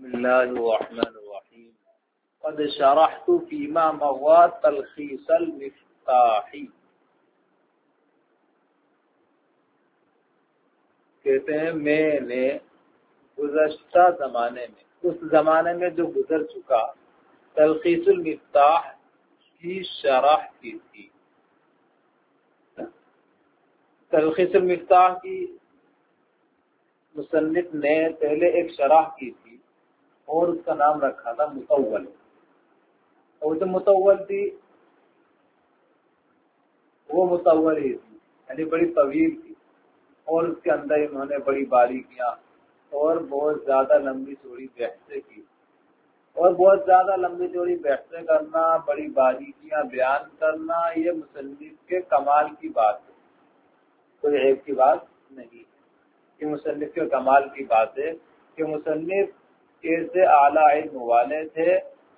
بسم اللہ الرحمن الرحیم قد شرحت فیما مضى تلخیص المفتاح. کہتے ہیں میں نے گزشتہ زمانے میں، اس زمانے میں جو گزر چکا، تلخیص المفتاح کی شرح کی تھی. تلخیص المفتاح کی مصنف نے پہلے ایک شرح کی تھی اور اس کا نام رکھا تھا مطول. اور جو مطول تھی وہ مطول ہی تھی، یعنی بڑی طویل تھی، اور اس کے اندر انہوں نے بڑی باریکیاں اور بہت زیادہ لمبی چوڑی بحثیں کی. اور بہت زیادہ لمبی چوڑی بحثیں کرنا، بڑی باریکیاں بیان کرنا، یہ مصنف کے کمال کی بات ہے، کوئی عیب کی بات نہیں ہے. کہ مصنف کے کمال کی بات ہے کہ مصنف ایسے اعلیٰ علم والے تھے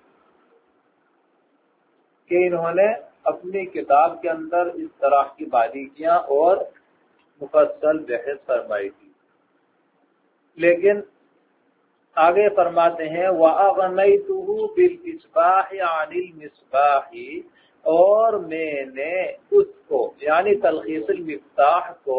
کہ انہوں نے اپنی کتاب کے اندر اس طرح کی باریکیاں اور مفصل بحث فرمائی تھی. لیکن آگے فرماتے ہیں وَأَغْنَيْتُهُ بِالْإِصْبَاحِ عَنِ الْمِصْبَاحِ، اور میں نے اس کو یعنی تلخیص المفتاح کو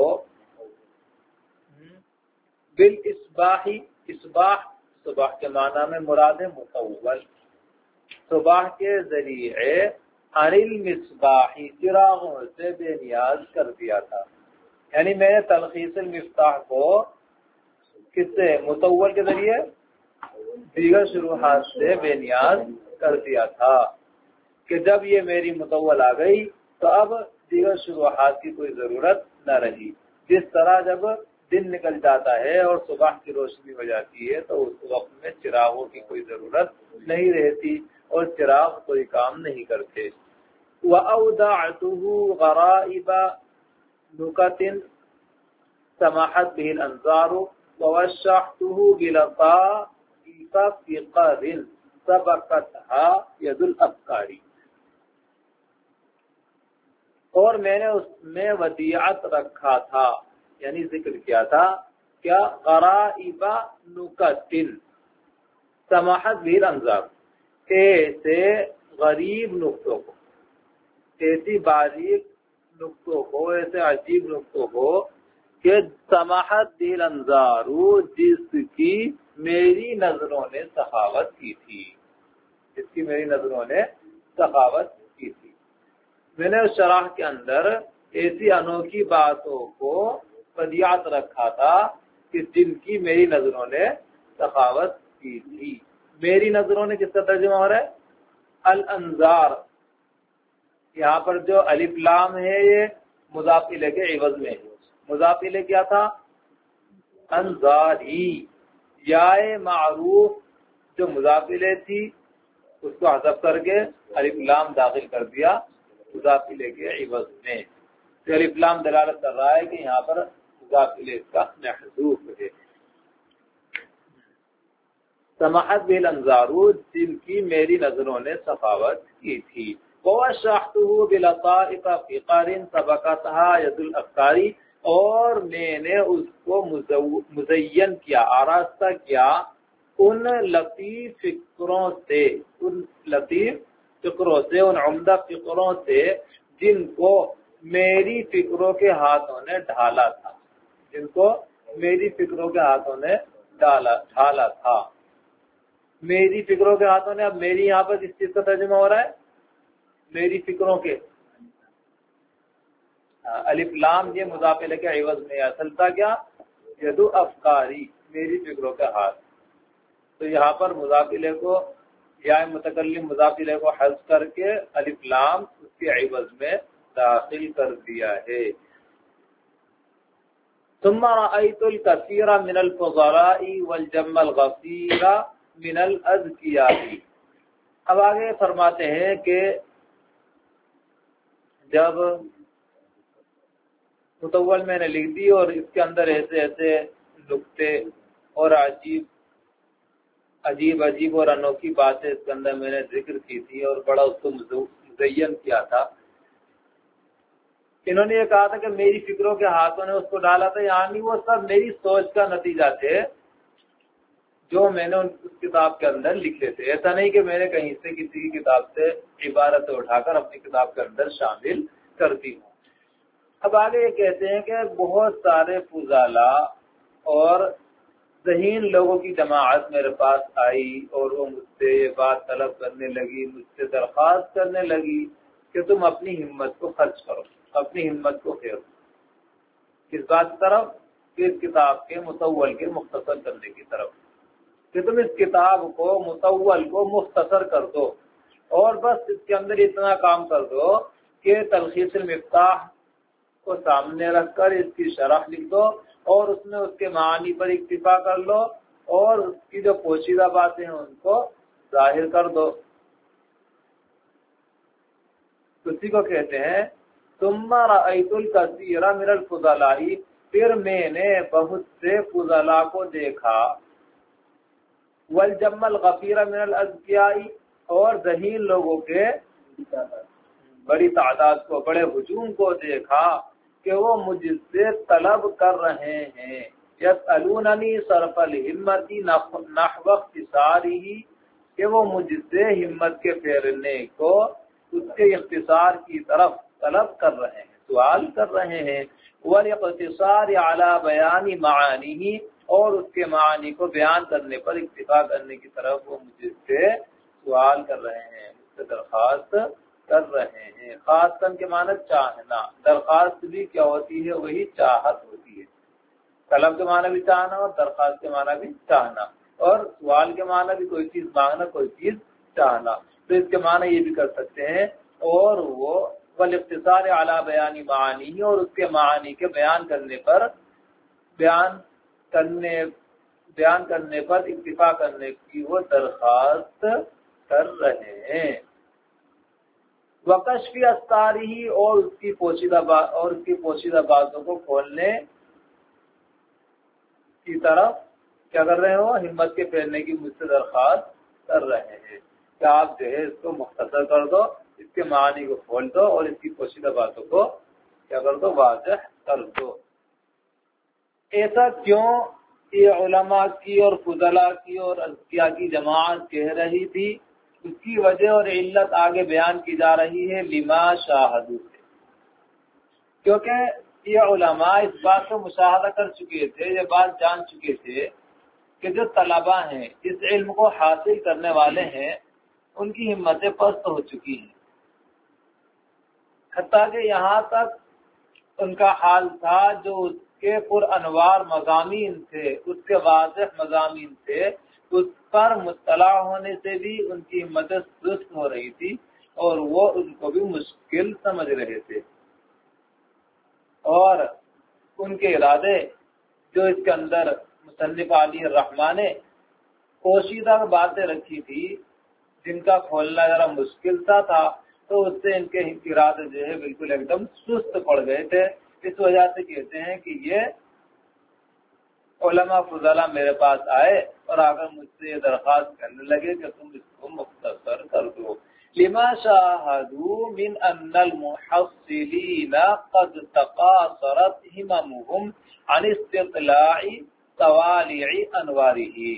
بالإصباح، اصباح صبح کے معنی میں مراد ہے مطول، صبح کے ذریعے عن المصباح چراغوں سے بے نیاز کر دیا تھا. یعنی میں نے تلخیص المفتاح کو کس سے؟ مطول کے ذریعے دیگر شروحات سے بے نیاز کر دیا تھا کہ جب یہ میری مطول آ گئی تو اب دیگر شروحات کی کوئی ضرورت نہ رہی. جس طرح جب دن نکل جاتا ہے اور صبح کی روشنی ہو جاتی ہے تو اس وقت میں چراغوں کی کوئی ضرورت نہیں رہتی اور چراغ کوئی کام نہیں کرتے. وَأَوْدَعْتُهُ غَرَائِبَ نُكَتٍ سَمَحَتْ بِهِ الْأَنْظَارُ وَوَشَّحْتُهُ بِلَطَائِفَ فِقَرٍ سَبَقَتْهَا يَدُ الْأَفْكَارِ. اور میں نے اس میں ودیعت رکھا تھا، یعنی ذکر کیا تھا کیا؟ غرائب نکتن سماحت بِهِ الْأَنْظَارُ، ایسے غریب نقطوں کو، ایسی باریک نقطوں کو، ایسے عجیب نقطوں کو کہ سماحت بِهِ الْأَنْظَارُ، جس کی میری نظروں نے سخاوت کی تھی، جس کی میری نظروں نے سخاوت کی تھی. میں نے اس شرح کے اندر ایسی انوکھی باتوں کو ودیعت رکھا تھا کہ جن کی میری نظروں نے سخاوت کی تھی. میری نظروں نے کس کا ترجمہ ہو رہا ہے؟ الانظار. یہاں پر جو الف لام ہے یہ مضاف الیہ کے عوض میں ہے. مضاف الیہ کیا تھا؟ انظاری. یا معروف جو مضاف الیہ تھی اس کو حذف کر کے الف لام داخل کر دیا مضاف الیہ کے عوض میں. تو الف لام دلالت کر رہا ہے کہ یہاں پر مضاف الیہ کا محذوف ہے. سماحت بِهِ الْأَنْظَارُ، جن کی میری نظروں نے سخاوت کی تھی. وَوَشَّحْتُهُ بِلَطَائِفَ فِقَرٍ سَبَقَتْهَا يَدُ الْأَفْكَارِ، اور میں نے اس کو مزین کیا، آراستہ کیا ان لطیف فکروں سے، ان لطیف فکروں سے، ان عمدہ فکروں سے جن کو میری فکروں کے ہاتھوں نے ڈھالا تھا، جن کو میری فکروں کے ہاتھوں نے ڈھالا تھا. میری فکروں کے ہاتھوں نے، اب میری یہاں پر کس چیز کا ترجمہ ہو رہا ہے؟ میری فکروں کے. الف لام یہ مضاف الیہ کے عوض میں، اصل تھا کیا؟ یدو افکاری، میری فکروں کے ہاتھ. تو یہاں پر مضاف الیہ کو یا متکلم مضاف الیہ کو حذف کر کے الف لام اس کے عوض میں داخل کر دیا ہے. ثم رأيت الكثير من الفضلاء والجم الغفير من الأذكياء. اب آگے فرماتے ہیں کہ جب مطول میں نے لکھ دی اور اس کے اندر ایسے ایسے نکتے اور عجیب اور انوکھی باتیں اس کے اندر میں نے ذکر کی تھی اور بڑا اس کو مزین کیا تھا. انہوں نے یہ کہا تھا کہ میری فکروں کے ہاتھوں نے اس کو ڈالا تھا، یعنی وہ سب میری سوچ کا نتیجہ تھے جو میں نے اس کتاب کے اندر لکھے تھے. ایسا نہیں کہ میں نے کہیں سے کسی کی کتاب سے عبارتیں اٹھا کر اپنی کتاب کے اندر شامل کرتی ہوں. اب آگے یہ کہتے ہیں کہ بہت سارے فضلاء اور ذہین لوگوں کی جماعت میرے پاس آئی اور وہ مجھ سے یہ بات طلب کرنے لگی، مجھ سے درخواست کرنے لگی کہ تم اپنی ہمت کو خرچ کرو، اپنی ہمت کو پھیرو. کس بات کی طرف؟ اس کتاب کے مطول کے مختصر کرنے کی طرف، کہ تم اس کتاب کو مطول کو مختصر کر دو اور بس اس کے اندر اتنا کام کر دو کہ تلخیص المفتاح کو سامنے رکھ کر اس کی شرح لکھ دو اور اس میں اس کے معنی پر اکتفا کر لو اور اس کی جو پوشیدہ باتیں ہیں ان کو ظاہر کر دو. اسی کو کہتے ہیں ثم رأیت الکثیر من الفضلاء، پھر میں نے بہت سے فضلاء کو دیکھا، والجم الغفیر من الاذکیاء، اور ذہین لوگوں کے بڑی تعداد کو، بڑے ہجوم کو دیکھا کہ وہ مجھ سے طلب کر رہے ہیں. یسألوننی صرف الہمت نحو اختصارہ، کہ وہ مجھ سے ہمت کے پھیرنے کو اس کے اختصار کی طرف طلب کر رہے ہیں، سوال کر رہے ہیں. والاقتصار علی بیان معانیہ، اور اس کے معنی کو بیان کرنے پر اکتفا کرنے کی طرف وہ مجھ سے سوال کر رہے ہیں، مجھ سے درخواست کر رہے ہیں. خواستن کے معنی چاہنا، درخواست بھی کیا ہوتی ہے؟ وہی چاہت ہوتی ہے. طلب کے معنی بھی چاہنا اور درخواست کے معنی بھی چاہنا، اور سوال کے معنی بھی کوئی چیز مانگنا، کوئی چیز چاہنا. تو اس کے معنی یہ بھی کر سکتے ہیں. اور وہ والاقتصار علی بیان معانی، اور اس کے معنی کے بیان کرنے پر اکتفا کرنے کی وہ درخواست کر رہے ہیں. وکشف استارہ، اور اس کی پوشیدہ باتوں کو کھولنے کی طرف کیا کر رہے ہو؟ ہمت کے پھیرنے کی مجھ سے درخواست کر رہے ہیں کہ آپ جو ہے اس کو مختصر کر دو، اس کے معنی کو کھول دو اور اس کی پوشیدہ باتوں کو کیا کر دو؟ واضح کر دو. ایسا کیوں یہ علماء کی اور فضلاء کی اور اذکیاء کی جماعت کہہ رہی تھی؟ اس کی وجہ اور علت آگے بیان کی جا رہی ہے. لما شاہدوا سے، کیونکہ یہ علماء اس بات کو مشاہدہ کر چکے تھے، یہ بات جان چکے تھے کہ جو طلباء ہیں، اس علم کو حاصل کرنے والے ہیں، ان کی ہمتیں پست ہو چکی ہیں. حتیٰ کہ یہاں تک ان کا حال تھا جو اس کے پر انوار مضامین تھے، اس کے واضح مضامین تھے، اس پر مطلع ہونے سے بھی ان کی ہمتیں سست ہو رہی تھی اور وہ ان کو بھی مشکل سمجھ رہے تھے. اور ان کے ارادے جو اس کے اندر مصنف علی الرحمٰن نے پوشیدہ باتیں رکھی تھی جن کا کھولنا ذرا مشکل سا تھا، تو اس سے ان کے ارادے جو ہے بالکل ایک دم سست پڑ گئے تھے. اس وجہ سے کہتے ہیں کہ یہ علماء فضلاء میرے پاس آئے اور آ کر مجھ سے یہ درخواست کرنے لگے کہ تم اس کو مختصر کر دو. لما شاہدوا من ان المحصلین قد تقاصرت هممهم عن استطلاع طوالع انوارہ،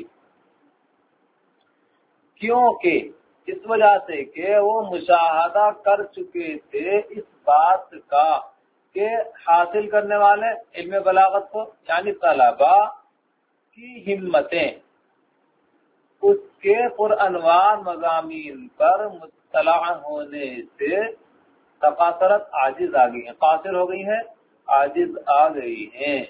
کیونکہ اس وجہ سے کہ وہ مشاہدہ کر چکے تھے اس بات کا کہ حاصل کرنے والے علم بلاغت کو، یعنی طلباء کی ہمتیں اس کے پر انوار مضامین پر مطلع ہونے سے تقاصرت، عاجز آ گئی ہیں، قاصر ہو گئی ہیں، عاجز آ گئی ہیں.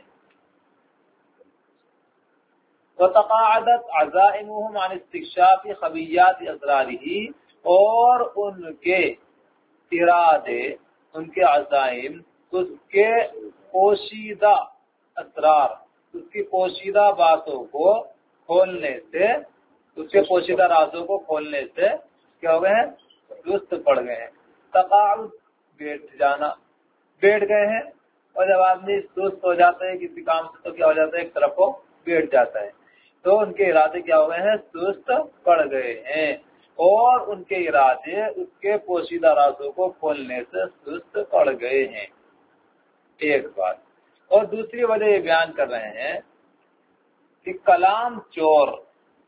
وتقاعدت عزائمهم عن استکشاف خبیات اسرارہ، اور ان کے ارادے، ان کے عزائم اس کے پوشیدہ اسرار، اس کی پوشیدہ باتوں کو کھولنے سے، اس کے پوشیدہ رازوں کو کھولنے سے کیا ہو گئے ہیں؟ سست پڑ گئے ہیں. تقاعد بیٹھ گئے ہیں، اور جب آدمی سست ہو جاتا ہے کسی کام سے تو کیا ہو جاتا ہے؟ ایک طرف کو بیٹھ جاتا ہے. تو ان کے ارادے کیا ہو گئے ہیں؟ سست پڑ گئے ہیں، اور ان کے ارادے اس کے پوشیدہ رازوں کو کھولنے سے سست پڑ گئے ہیں. ایک بات. اور دوسری وجہ یہ بیان کر رہے ہیں کہ کلام چور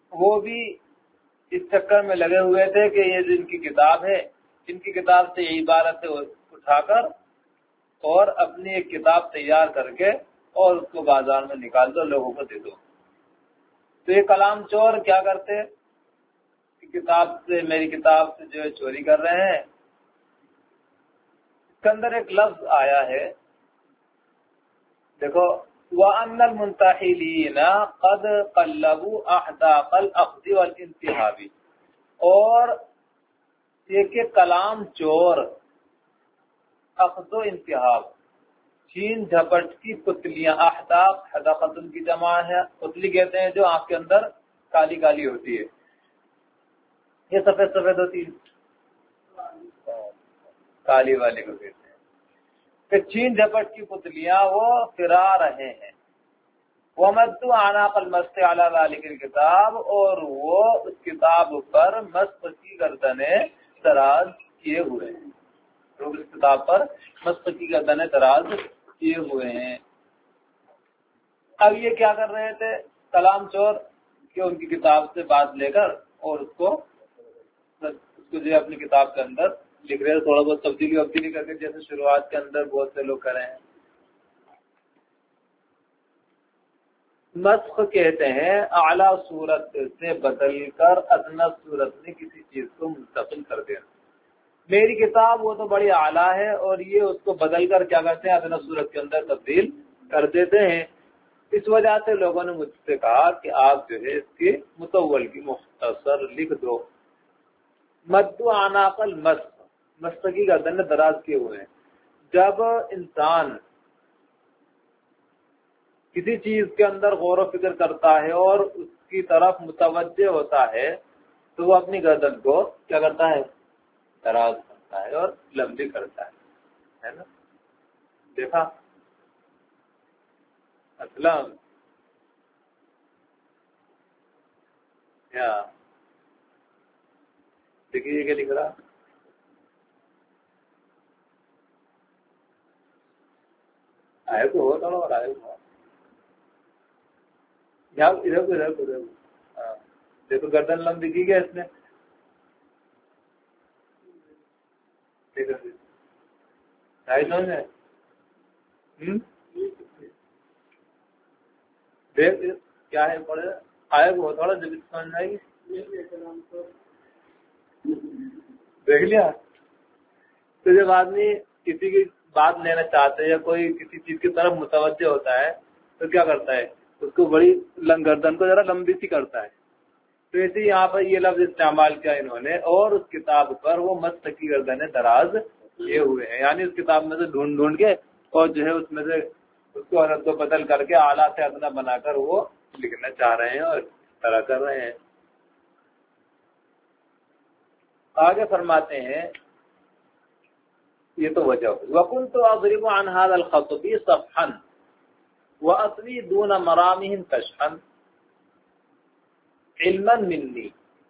وہ بھی اس چکر میں لگے ہوئے تھے کہ یہ جو ان کی کتاب ہے، ان کی کتاب سے یہ عبارتیں اٹھا کر اور اپنی ایک کتاب تیار کر کے اور اس کو بازار میں نکال دو، لوگوں کو دے دو۔ تو یہ کلام چور کیا کرتے کہ کتاب سے، میری کتاب سے جو ہے چوری کر رہے ہیں۔ اس کے اندر ایک لفظ آیا ہے، دیکھو، وَأَنَّ الْمُنْتَحِلِينَ قَدْ قَلَّبُوا أَحْدَاقَ الْأَخْذِ وَالْإِنْتِهَابِ، اور یہ کہ کلام چور اخذ و انتہاب، چھین جھپٹ کی پتلیاں، احداق، حداقتن کی جمع ہے، پتلی کہتے ہیں جو آنکھ کے اندر کالی کالی ہوتی ہے، یہ سفید سفید ہوتی ہے، کالی والی کو کہتے ہیں کہ چھین جھپٹ کی پتلیاں وہ پھرا رہے ہیں۔ وَمَدُّوا أَعْنَاقَ الْمَسْحِ عَلَى ذَلِكَ الْكِتَابِ، اور وہ اس کتاب پر مسح کی گردنیں دراز کیے ہوئے ہیں، لوگ اس کتاب پر مسح کی گردنیں دراز کیے ہوئے ہیں۔ اب یہ کیا کر رہے تھے کلام چور کہ ان کی کتاب سے بات لے کر اور اس کو جو اپنی کتاب کے اندر لکھ رہے ہیں، تھوڑا بہت تبدیلی کر کے، جیسے شروعات کے اندر بہت سے لوگ کرے ہیں۔ مسخ کہتے ہیں اعلیٰ صورت سے بدل کر ادنیٰ صورت میں کسی چیز کو منتقل کر دینا۔ میری کتاب وہ تو بڑی اعلیٰ ہے اور یہ اس کو بدل کر کیا کرتے ہیں، ادنیٰ صورت کے اندر تبدیل کر دیتے ہیں۔ اس وجہ سے لوگوں نے مجھ سے کہا کہ آپ جو ہے اس کی مطول کی مختصر لکھ دو۔ مدو اعناق المسخ، مسخ کی گردن دراز کیے ہوئے ہیں۔ جب انسان کسی چیز کے اندر غور و فکر کرتا ہے اور اس کی طرف متوجہ ہوتا ہے تو وہ اپنی گردن کو کیا کرتا ہے، دراز کرتا ہے اور لمبی کرتا ہے نا؟ دیکھا اسلام کیا دیکھیے یہ کیا لکھ رہا، آئے کو ہو تھوڑا اور آئے کو ادھر ہاں دیکھو گردن لمبی کی گیا اس نے، دیکھ کیا ہے پڑے آئے کو تھوڑا جب سمجھ آئے گی، دیکھ لیا۔ تو جب آدمی کسی کی بات لینا چاہتے ہیں یا کوئی کسی چیز کی طرف متوجہ ہوتا ہے تو کیا کرتا ہے، اس کو بڑی گردن کو ذرا لمبی سی کرتا ہے۔ تو اسی یہاں پر یہ لفظ استعمال کیا انہوں نے، اور اس کتاب پر وہ مسح کی گردنیں دراز کیے ہوئے ہیں، یعنی اس کتاب میں سے ڈھونڈ ڈھونڈ کے اور جو ہے اس میں سے اس کو حالت کو بدل کر کے اعلیٰ سے ادنا بنا کر وہ لکھنا چاہ رہے ہیں اور اس طرح کر رہے ہیں۔ آگے فرماتے ہیں یہ تو وجہ ہوئی وَكُنْتُ أَضْرِبُ عَنْ هَذَا الْخَطْبِ صَفْحًا وَأَطْوِي دُونَ مَرَامِهِمْ كَشْحًا عِلْمًا مِنِّي،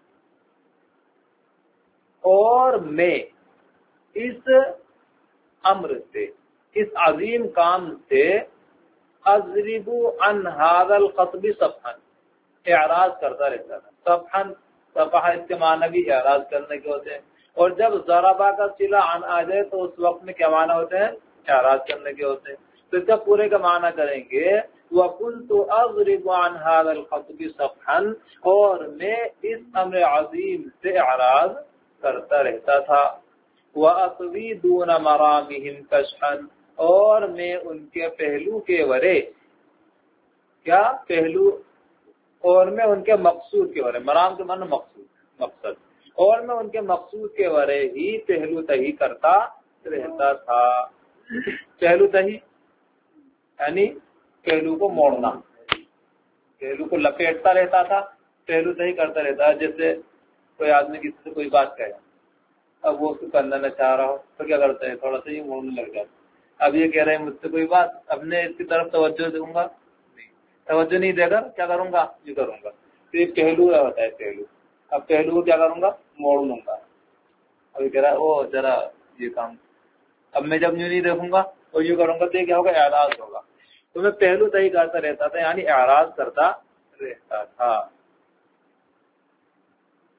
اور میں اس امر سے، اس عظیم کام سے، اضرب عن هذا الخطب صفحا، اعراض کرتا رہتا تھا۔ صفحا، صفحہ اس کے معنی بھی اعراض کرنے کے ہوتے ہیں، اور جب ضربہ کا صلہ عن آ جائے تو اس وقت میں کیا معنی ہوتے ہیں، اعراض کرنے کے ہوتے ہیں۔ تو اس کا پورے کا معنی کریں گے وَكُنْتُ أَضْرِبُ عَنْ هَذَا الْخَطْبِ صَفْحًا، اور میں اس امر عظیم سے اعراض کرتا رہتا تھا۔ وَأَطْوِي دُونَ مَرَامِهِمْ كَشْحًا، اور میں ان کے پہلو کے ورے، کیا پہلو، اور میں ان کے مقصود کے ورے، مرام کے معنی مقصد، اور میں ان کے مقصود کے ورے ہی پہلو تہی کرتا رہتا تھا۔ پہلو تہی یعنی پہلو کو موڑنا، پہلو کو لپیٹتا رہتا تھا، پہلو تہی کرتا رہتا ہے۔ جیسے کوئی آدمی کسی سے کوئی بات کہے، اب وہ اس کو کرنا نہ چاہ رہا ہو تو کیا کرتا ہے، تھوڑا سا یہ موڑنے لگ جاتا ہے۔ اب یہ کہہ رہے ہیں مجھ سے کوئی بات، اب میں اس کی طرف توجہ دوں گا، توجہ نہیں دے کر کیا کروں گا، یہ کروں گا۔ تو یہ پہلو ہوتا ہے، پہلو۔ اب پہلو کو کیا کروں گا، موڑ لوں گا۔ اب یہ کہہ رہا ہے او ذرا یہ کام، اب میں جب یوں نہیں دیکھوں گا اور یوں کروں گا تو یہ کیا ہوگا، اعراض ہوگا۔ تو میں پہلو تہی کرتا رہتا تھا، یعنی اعراض کرتا رہتا تھا۔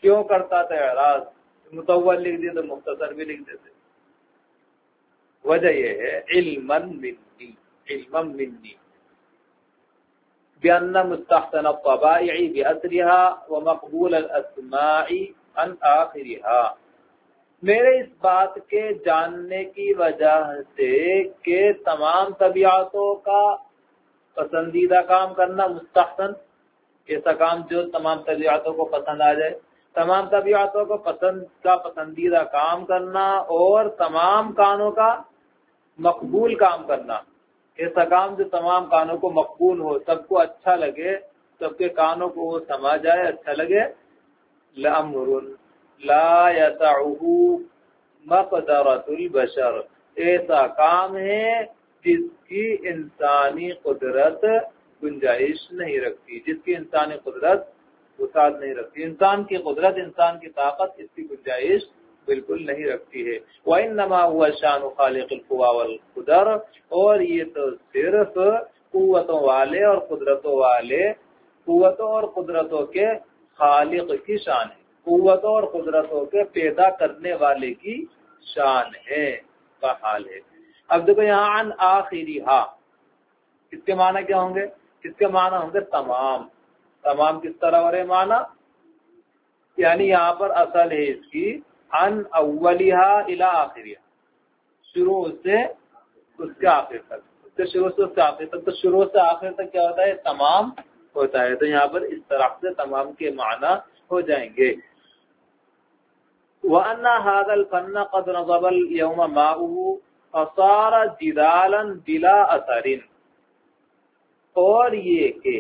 کیوں کرتا تھا اعراض؟ مطول لکھ دیے تو مختصر بھی لکھ دیتے. وجہ یہ ہے علما منی بأن مستحسن الطبائع بأسرها ومقبول الأسماء عن آخرها. میرے اس بات کے جاننے کی وجہ سے کہ تمام طبیعتوں کا پسندیدہ کام کرنا مستحسن، ایسا کام جو تمام طبیعتوں کو پسند آ جائے، تمام طبیعتوں کو پسندیدہ کام کرنا، اور تمام کانوں کا مقبول کام کرنا، ایسا کام جو تمام کانوں کو مقبول ہو، سب کو اچھا لگے، سب کے کانوں کو وہ سما جائے، اچھا لگے. لأمر لا يسعه مقدرة البشر، ایسا کام ہے جس کی انسانی قدرت گنجائش نہیں رکھتی، جس کی انسانی قدرت وسعت نہیں رکھتی. انسان کی قدرت، انسان کی طاقت اس کی گنجائش بالکل نہیں رکھتی ہے. وَإِنَّمَا هُوَ شَأْنُ خَالِقِ الْقُوَى وَالْقُدَرِ، اور یہ تو صرف قوتوں والے اور قدرتوں والے، قوتوں اور قدرتوں کے خالق کی شان ہے، قوتوں اور قدرتوں کے پیدا کرنے والے کی شان ہے کا حال ہے. اب دیکھو یہاں عن آخرہا، اس کے معنی کیا ہوں گے؟ اس کے معنی ہوں گے تمام. تمام کس طرح ہو رہے معنی؟ یعنی یہاں پر اصل ہے اس کی عن اولہا الی آخرہا، شروع سے اس کے آخر تک، اس کے شروع سے اس کے آخر تک. تو شروع سے آخر تک کیا ہوتا ہے؟ تمام ہوتا ہے. تو یہاں پر اس طرح سے تمام کے معنی ہو جائیں گے. وَأَنَّ هَذَا الْفَنَّ قَدْ نَضَبَ الْيَوْمَ مَاؤُهُ فَصَارَ جِدَالًا بِلَا أَثَرٍ. اور یہ کہ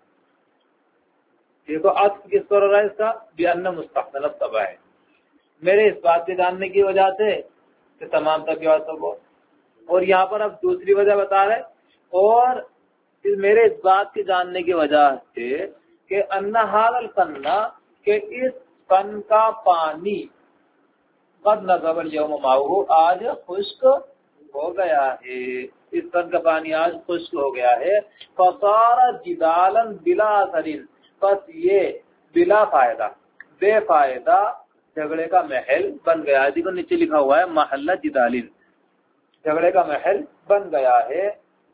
دیکھو عطف کس پر ہو رہا ہے اس کا؟ بِأَنَّ مستحسن الطبع، میرے اس بات کے جاننے کی وجہ سے کہ تمام طبیعتوں کو، اور یہاں پر اب دوسری وجہ بتا رہے، اور میرے اس بات کے جاننے کی وجہ سے کہ ان هذا الفن، کہ اس فن کا پانی قد نضب اليوم ماؤه، آج خشک ہو گیا ہے، اس فن کا پانی آج خشک ہو گیا ہے. فصار جدالا بلا اثر، بس یہ بلا فائدہ، بے فائدہ جھگڑے کا محل بن گیا ہے. دیکھو نیچے لکھا ہوا ہے محلہ جدالین، جھگڑے کا محل بن گیا ہے.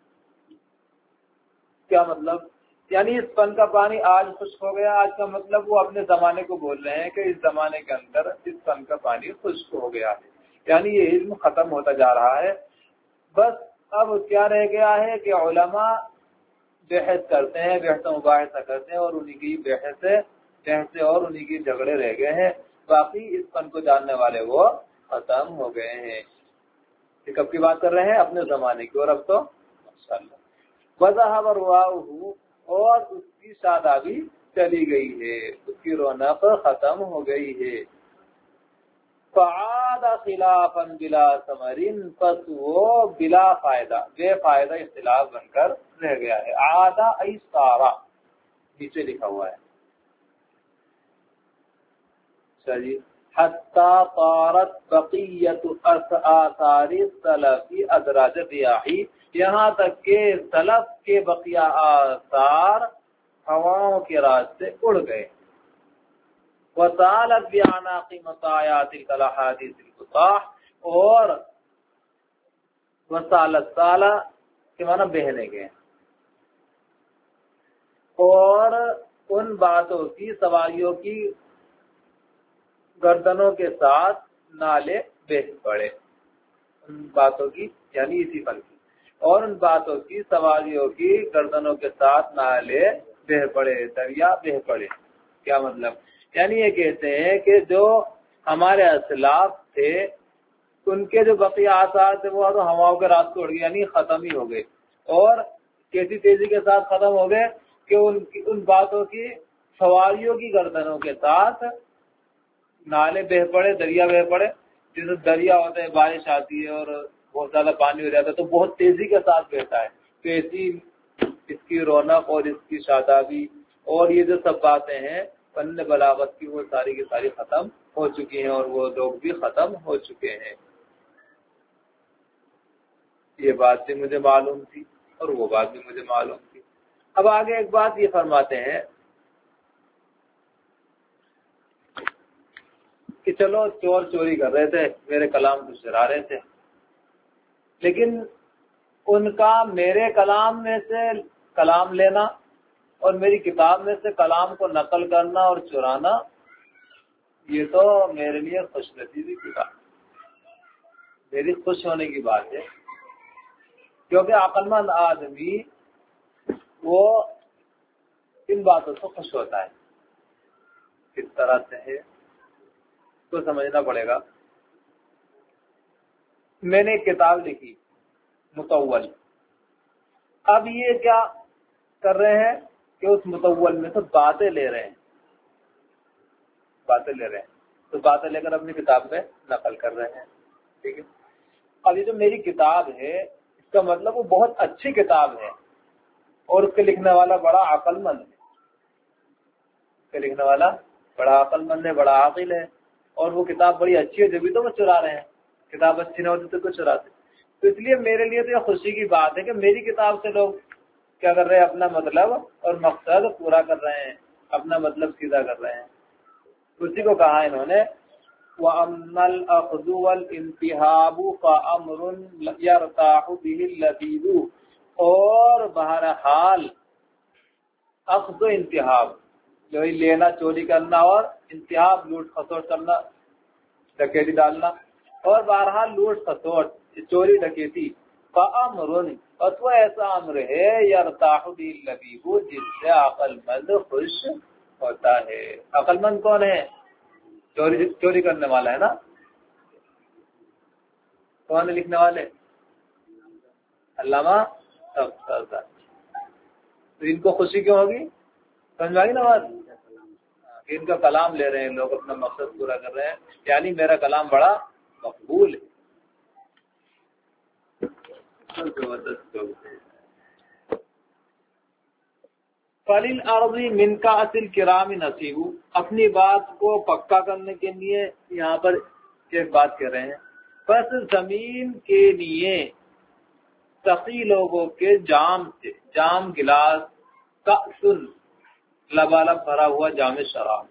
کیا مطلب؟ یعنی اس فن کا پانی آج خشک ہو گیا. آج کا مطلب وہ اپنے زمانے کو بول رہے ہیں کہ اس زمانے کے اندر اس فن کا پانی خشک ہو گیا ہے، یعنی یہ علم ختم ہوتا جا رہا ہے. بس اب کیا رہ گیا ہے کہ علماء بحث کرتے ہیں، بحث و مباحثہ کرتے ہیں، اور انہی کی بحثیں اور انہی کی جھگڑے رہ گئے ہیں. باقی اس فن کو جاننے والے وہ ختم ہو گئے ہیں. یہ کب کی بات کر رہے ہیں؟ اپنے زمانے کی. اور اب تو ماشاءاللہ وذهب رواؤہ، اور اس کی شادابی چلی گئی ہے، اس کی رونق ختم ہو گئی ہے. فعاد خلافا بلا ثمر، پس وہ بلا فائدہ، بے فائدہ اختلاف بن کر رہ گیا ہے. عاد ای سارا نیچے لکھا ہوا ہے. چلیے حتی طارت بقیت آثار السلف ادراج الریاح، یہاں تک کہ سلف کے بقیہ آثار ہواؤں کے راستے اڑ گئے. وَسَالَتْ بِأَعْنَاقِ مَطَايَاتِ الْأَحَادِيثِ الْقُطَاحِ، اور وسالت سالہ کے معنی بہنے گئے، اور ان باتوں کی سواریوں کی گردنوں کے ساتھ نالے بہ پڑے. ان باتوں کی یعنی اسی فن کی، اور ان باتوں کی سواریوں کی گردنوں کے ساتھ نالے بہ پڑے، دریا بہ پڑے. کیا مطلب؟ یعنی یہ کہتے ہیں کہ جو ہمارے اسلاف تھے ان کے جو بقیہ آثار تھے وہ تو ہواؤں کے راستے اڑ گئے، یعنی ختم ہی ہو گئے. اور کیسی تیزی کے ساتھ ختم ہو گئے کہ ان باتوں کی سواریوں کی گردنوں کے ساتھ نالے بہ پڑے، دریا بہ پڑے. جیسے دریا ہوتا ہے، بارش آتی ہے اور بہت زیادہ پانی ہو جاتا ہے تو بہت تیزی کے ساتھ بہتا ہے. تو ایسی اس کی رونق اور اس کی شادابی اور یہ جو سب باتیں ہیں فن بلاغت کی، وہ ساری کی ساری ختم ہو چکی ہیں، اور وہ لوگ بھی ختم ہو چکے ہیں. یہ بات بھی مجھے معلوم تھی اور وہ بات بھی مجھے معلوم تھی. اب آگے ایک بات یہ فرماتے ہیں چلو چور چوری کر رہے تھے، میرے کلام کو چرا رہے تھے، لیکن ان کا میرے کلام میں سے کلام لینا اور میری کتاب میں سے کلام کو نقل کرنا اور چرانا، یہ تو میرے لیے خوش نصیبی کی بات، میری خوش ہونے کی بات ہے، کیونکہ عقل مند آدمی وہ ان باتوں سے خوش ہوتا ہے۔ کس طرح سے ہے تو سمجھنا پڑے گا۔ میں نے ایک کتاب لکھی متول، اب یہ کیا کر رہے ہیں کہ اس متول میں سے باتیں لے رہے ہیں، تو باتیں لے کر اپنی کتاب میں نقل کر رہے ہیں، ٹھیک ہے۔ اب یہ جو میری کتاب ہے اس کا مطلب وہ بہت اچھی کتاب ہے اور اس کے لکھنے والا بڑا عقل مند ہے، بڑا عاقل ہے، اور وہ کتاب بڑی اچھی ہے، جبھی تو وہ چرا رہے ہیں، کتاب اچھی نہ ہوتی تو کچھ چراتے۔ تو اس لیے میرے لیے تو یہ خوشی کی بات ہے کہ میری کتاب سے لوگ کیا کر رہے ہیں، اپنا مطلب اور مقصد پورا کر رہے ہیں، اپنا مطلب سیدھا کر رہے ہیں۔ اسی کو کہا انہوں نے وَأَمَّا الْأَخْذُ وَالْإِنْتِهَابُ فَأَمْرٌ يَرْتَاحُ بِهِ اللَّبِيبُ، اور بہرحال اخذ و انتہاب، جو لینا چوری کرنا، اور انتہاب لوٹ خسوٹ کرنا، ڈکیتی ڈالنا، اور بہرحال لوٹ خسوٹ چوری ڈکیتی، فَأَمْرٌ، اور تو ایسا امر ہے یرتاح بِهِ اللَّبِیبُ، جس سے عقل مند خوش ہوتا ہے۔ عقل مند کون ہے؟ چوری کرنے والا ہے نا، کون ہے لکھنے والے؟ علامہ تفتازہ۔ تو ان کو خوشی کیوں ہوگی؟ سمجھ آئی نا بات؟ ان کا کلام لے رہے ہیں لوگ، اپنا مقصد پورا کر رہے ہیں، یعنی میرا کلام بڑا مقبول ہے۔ فَلِلْأَرْضِ مِنْ كَأْسِ الْكِرَامِ نَصِيبٌ، اپنی بات کو پکا کرنے کے لیے یہاں پر ایک بات کہہ رہے ہیں، بس زمین کے لیے سخی لوگوں کے جام سے، جام گلاس، کأسن لبالب بھرا ہوا جام شراب،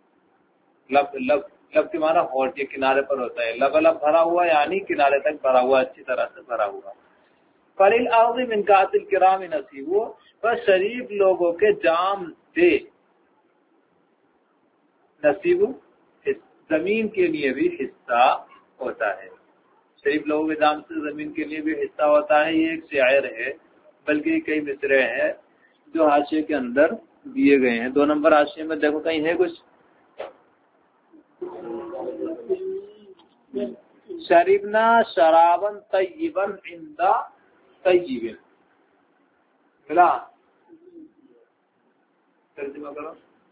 لب کے معنی ہوٹ، یہ کنارے پر ہوتا ہے، لبالب بھرا ہوا یعنی کنارے تک بھرا ہوا، اچھی طرح سے بھرا ہوا۔ فَلِلْأَرْضِ مِنْ كَأْسِ الْكِرَامِ نَصِيبٌ، بس شریف لوگوں کے جام سے نصیب، زمین کے لیے بھی حصہ ہوتا ہے، شریف لوگوں کے جام سے زمین کے لیے بھی حصہ ہوتا ہے۔ یہ ایک شاعر ہے، بلکہ کئی مصرے ہیں جو حاشیے کے اندر دیے گئے ہیں۔ 2 نمبر حاشیے میں دیکھو کہیں ہے کچھ، شربنا شرابا طیبا عند طیب، ملا؟ ترجمہ کرو۔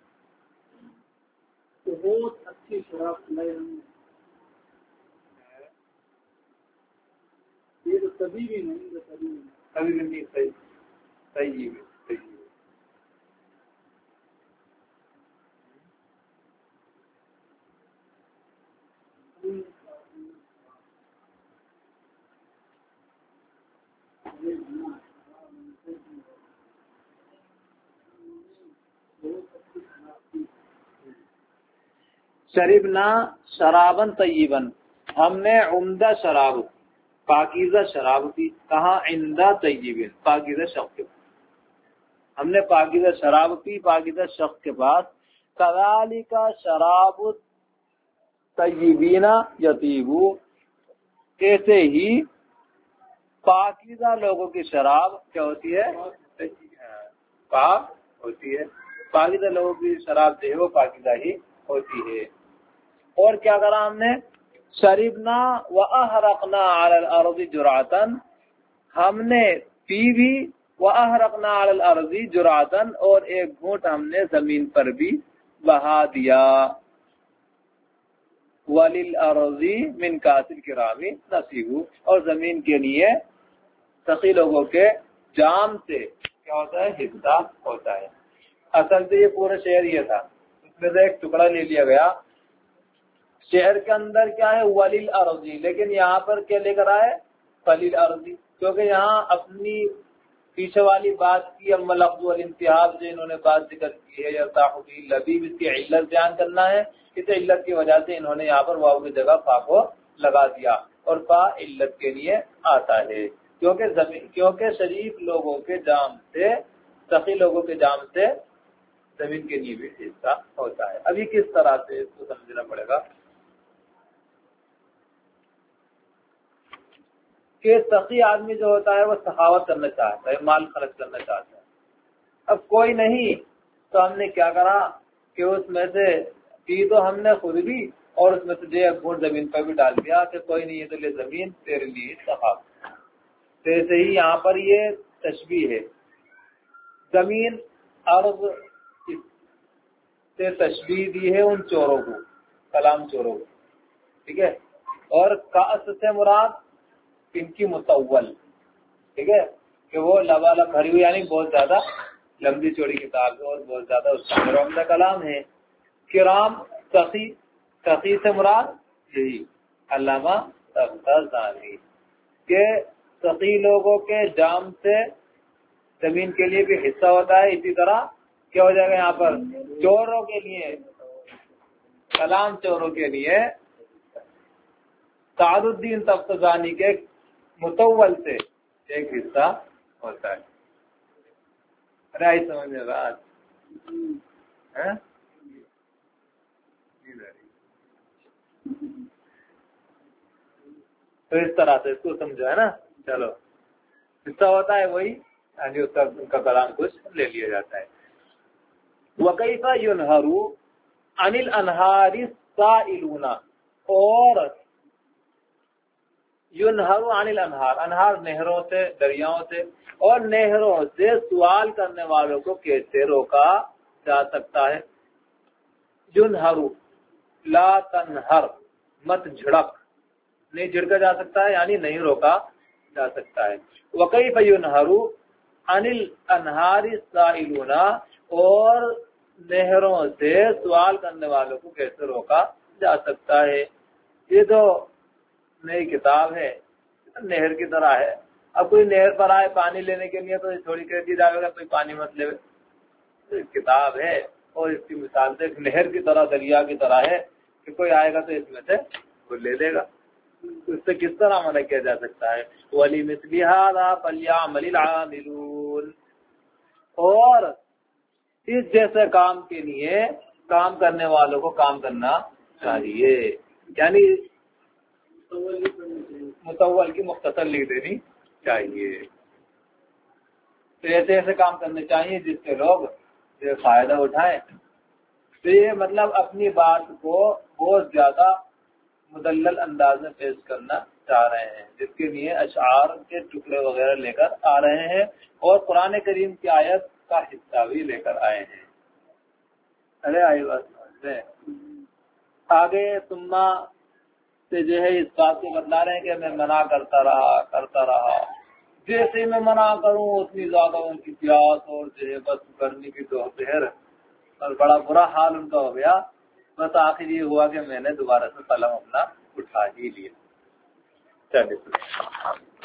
بہت اچھی شراب پلائی ہم نے، یہ تو کبھی بھی نہیں، کبھی بھی نہیں، طیب۔ شربنا شرابن طیبن، ہم نے عمدہ شراب، پاکیزہ شراب پی، کہاں؟ عندہ طیبن، پاکیزہ شخص کے پاس، ہم نے پاکیزہ شراب پی پاکیزہ شخص کے پاس۔ کذالک شراب طیبین یطیب، ایسے ہی پاکیزہ لوگوں کی شراب کیا ہوتی ہے؟ پاک ہوتی ہے، پاکیزہ لوگوں کی شراب جو ہے وہ پاکیزہ ہی ہوتی ہے۔ اور کیا کرا ہم نے؟ شربنا واحرقنا علی الارض جرعتا، ہم نے پی بھی، واحرقنا علی الارض جرعتا، اور ایک گھونٹ ہم نے زمین پر بھی بہا دیا۔ وللارض من کاس الکرام نصیب، اور زمین کے لیے سخی لوگوں کے جام سے کیا ہوتا ہے؟ حصہ ہوتا ہے۔ اصل سے یہ پورا شعر یہ تھا، اس میں سے ایک ٹکڑا لے لیا گیا۔ شعر کے اندر کیا ہے؟ وللارض، لیکن یہاں پر کیا لے کر آئے؟ فللارض، کیونکہ یہاں اپنی پیچھے والی بات کی اما لفظ والانتہاب جو انہوں نے بات ذکر کی ہے یرتاح فی اللبیب، اس کی علت بیان کرنا ہے. اس علت کی وجہ سے انہوں نے یہاں پر واو کی جگہ فا کو لگا دیا اور فا علت کے لیے آتا ہے کیونکہ شریف لوگوں کے جام سے، سخی لوگوں کے جام سے زمین کے لیے بھی حصہ ہوتا ہے. ابھی کس طرح سے اس کو سمجھنا پڑے گا کہ سخی آدمی جو ہوتا ہے وہ سخاوت کرنا چاہتا ہے، مال خرچ کرنا چاہتا ہے. اب کوئی نہیں تو ہم نے کیا کرا کہ اس میں سے پی تو ہم نے خود بھی اور اس میں سے جو ایک گھونٹ زمین پر بھی ڈال دیا کہ کوئی نہیں یہ تو لے زمین تیرے لیے سخاوت. تو ایسے ہی یہاں پر یہ تشبیہ ہے، زمین ارض سے تشبیہ دی ہے ان چوروں کو، کلام چوروں کو، ٹھیک ہے. اور کاس سے مراد ان کی متول، ٹھیک ہے، کہ وہ لبالب بھری ہوئی یعنی بہت زیادہ لمبی چوڑی کتاب ہے اور بہت زیادہ اس کا عمدہ کلام ہے. کرام سخی سے مراد یہی علامہ طباطبایی کہ سخی لوگوں کے جام سے زمین کے لیے بھی حصہ ہوتا ہے. اسی طرح کیا ہو جائے گا یہاں پر چوروں کے لیے، کلام چوروں کے لیے سعد الدین طباطبایی کے متول سے ایک حصہ ہوتا ہے. رائے سمجھ میں بات تو اس طرح سے اس کو سمجھا ہے نا. چلو حصہ ہوتا ہے وہی یعنی اس کا کلام کچھ لے لیا جاتا ہے. وَكَيْفَ يُنْهَرُ عَنِ الْأَنْهَارِ السَّائِلُونَ، اور يُنْهَرُ عَنِ الْأَنْهَارِ، انہار نہروں سے، دریاؤں سے، اور نہروں سے سوال کرنے والوں کو کیسے روکا جا سکتا ہے. يُنْهَرُ لا تنہر، مت جھڑک، نہیں جھڑکا جا سکتا ہے یعنی نہیں روکا جا سکتا ہے. وَكَيْفَ يُنْهَرُ عَنِ الْأَنْهَارِ السَّائِلُونَ، اور نہروں سے سوال کرنے والوں کو کیسے روکا جا سکتا ہے. یہ تو نئی کتاب ہے، نہر کی طرح ہے. اب کوئی نہر پر آئے پانی لینے کے لیے تو تھوڑی کہہ دی جائے گا کوئی پانی مت لے. کتاب ہے اور اس کی مثال سے ایک نہر کی طرح، دریا کی طرح ہے کہ کوئی آئے گا تو اس میں سے وہ لے لے گا. اس سے کس طرح منع کیا جا سکتا ہے. وَلِمِثْلِ هَٰذَا فَلْيَعْمَلِ الْعَامِلُونَ، اور اس جیسے کام کے لیے کام کرنے والوں کو کام کرنا چاہیے. یعنی متول کی مختصر لکھ دینی چاہیے. تو ایسے ایسے کام کرنے چاہیے جس سے لوگ جو فائدہ اٹھائیں. تو یہ مطلب اپنی بات کو بہت زیادہ مدلل انداز میں پیش کرنا چاہ رہے ہیں، جس کے لیے اشعار کے ٹکڑے وغیرہ لے کر آ رہے ہیں اور قرآن کریم کی آیت کا حصہ بھی لے کر آئے ہیں. ارے آئی بات آگے ثم سے جو ہے اس بات کو بتلا رہے ہیں کہ میں منع کرتا رہا، جیسے میں منع کروں اتنی زیادہ ان کی پیاس اور جو ہے بس کرنے کی تو زہر، اور بڑا برا حال ان کا ہو گیا. بس آخر یہ ہوا کہ میں نے دوبارہ سے قلم اپنا اٹھا ہی لیا. چلیے